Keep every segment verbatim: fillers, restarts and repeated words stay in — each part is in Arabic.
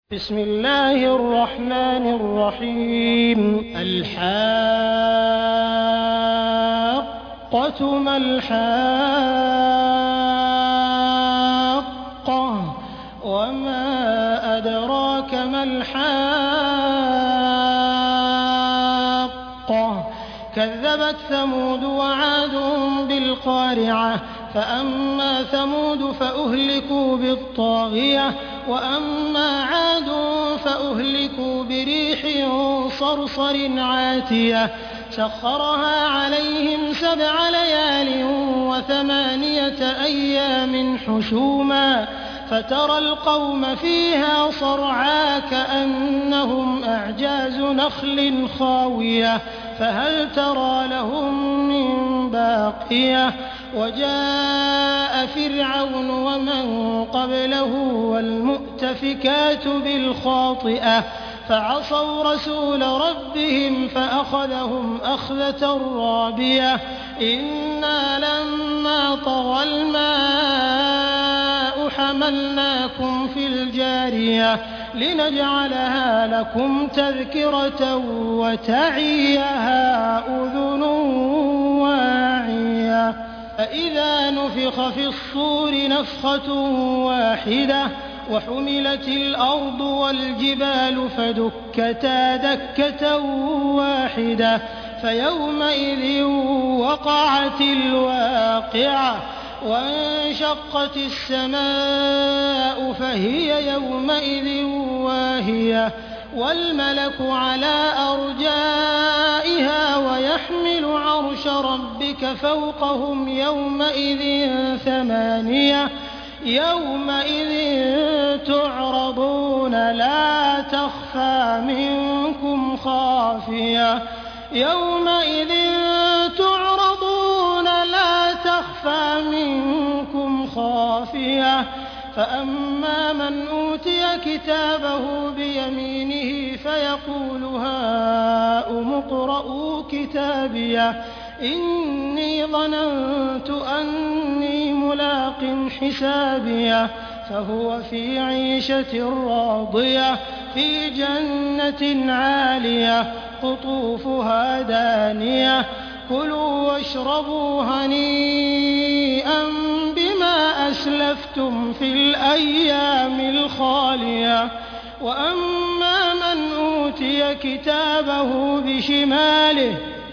بسم الله الرحمن الرحيم الحاقة ما الحاقة وما أدراك ما الحاقة كذبت ثمود وعاد بالقارعة فأما ثمود فأهلكوا بالطاغية وأما عاد فأهلكوا بريح صرصر عاتية سخرها عليهم سبع ليال وثمانية أيام حسوما فترى القوم فيها صرعى كأنهم أعجاز نخل خاوية فهل ترى لهم من باقية وجاء فرعون ومن قبله والمؤتفكات بالخاطئة فعصوا رسول ربهم فأخذهم أخذة رابية إنا لما طغى الماء حملناكم في الجارية لنجعلها لكم تذكرة وتعيها أذن واعية فإذا نفخ في الصور نفخة واحدة وحملت الأرض والجبال فدكتا دكة واحدة فيومئذ وقعت الواقعة وانشقت السماء فهي يومئذ واهية والملك على أرجائها ويحمل عرش ربك فوقهم يومئذ ثمانية يومئذ تعرضون لا تخفى منكم خافية يومئذ تعرضون لا تخفى منكم خافية فأما من أوتي كتابه بيمينه فيقول هاؤم اقرءوا كتابيه إني ظننت أني ملاق حسابيه فهو في عيشة راضية في جنة عالية قطوفها دانية كلوا واشربوا هنيئا بما أسلفتم في الأيام الخالية وأما من أوتي كتابه بشماله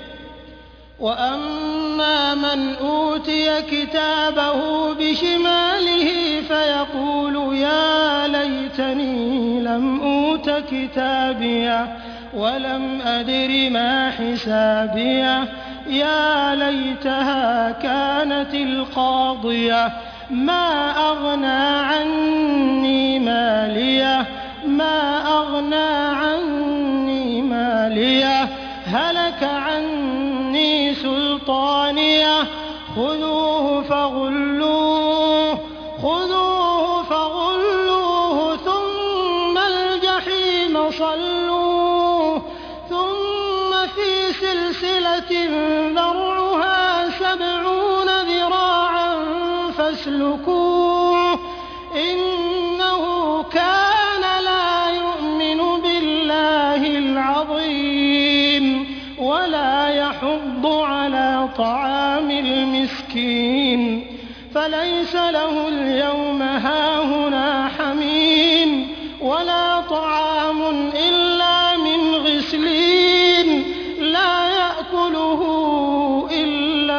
وأما من أوتي كتابه بشماله فيقول يا ليتني لم أوت كتابيه ولم أدر ما حسابيه يا ليتها كانت القاضية ما أغنى عني ماليه ما أغنى عني ماليه هلك عني سلطانيه خذوه فغلوه خذوه فغلوه ثم الجحيم صلوه ثم في سلسلة ذرعها سبعون ذراعا فاسلكوه إنه كان لا يؤمن بالله العظيم ولا يحض على طعام المسكين فليس له اليوم هاهنا حميم ولا طعام إلا من غسلين لا يأكله إلا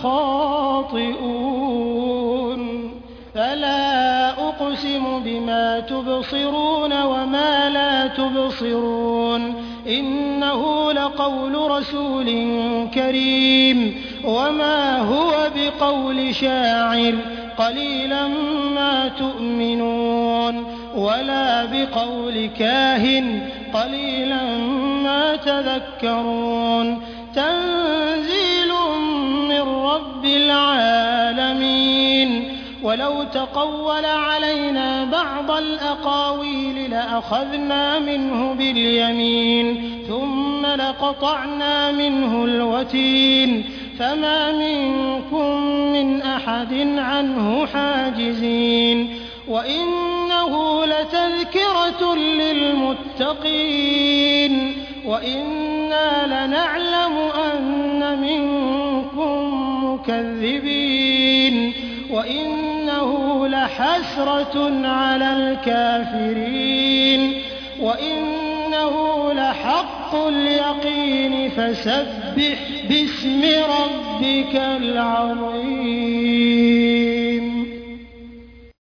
الخاطئون فلا أقسم بما تبصرون وما لا تبصرون إنه لقول رسول كريم وما هو بقول شاعر قليلا ما تؤمنون ولا بقول كاهن قليلا ما تذكرون تنزيل من رب العالمين ولو تقول علينا بعض الأقاويل لأخذنا منه باليمين ثم لقطعنا منه الوتين فما منكم من أحد عنه حاجزين وإنه لتذكرة للمتقين وإنا لنعلم أن منكم مكذبين وإنه لحسرة على الكافرين وإنه لحق اليقين فسبح باسم ربك العظيم.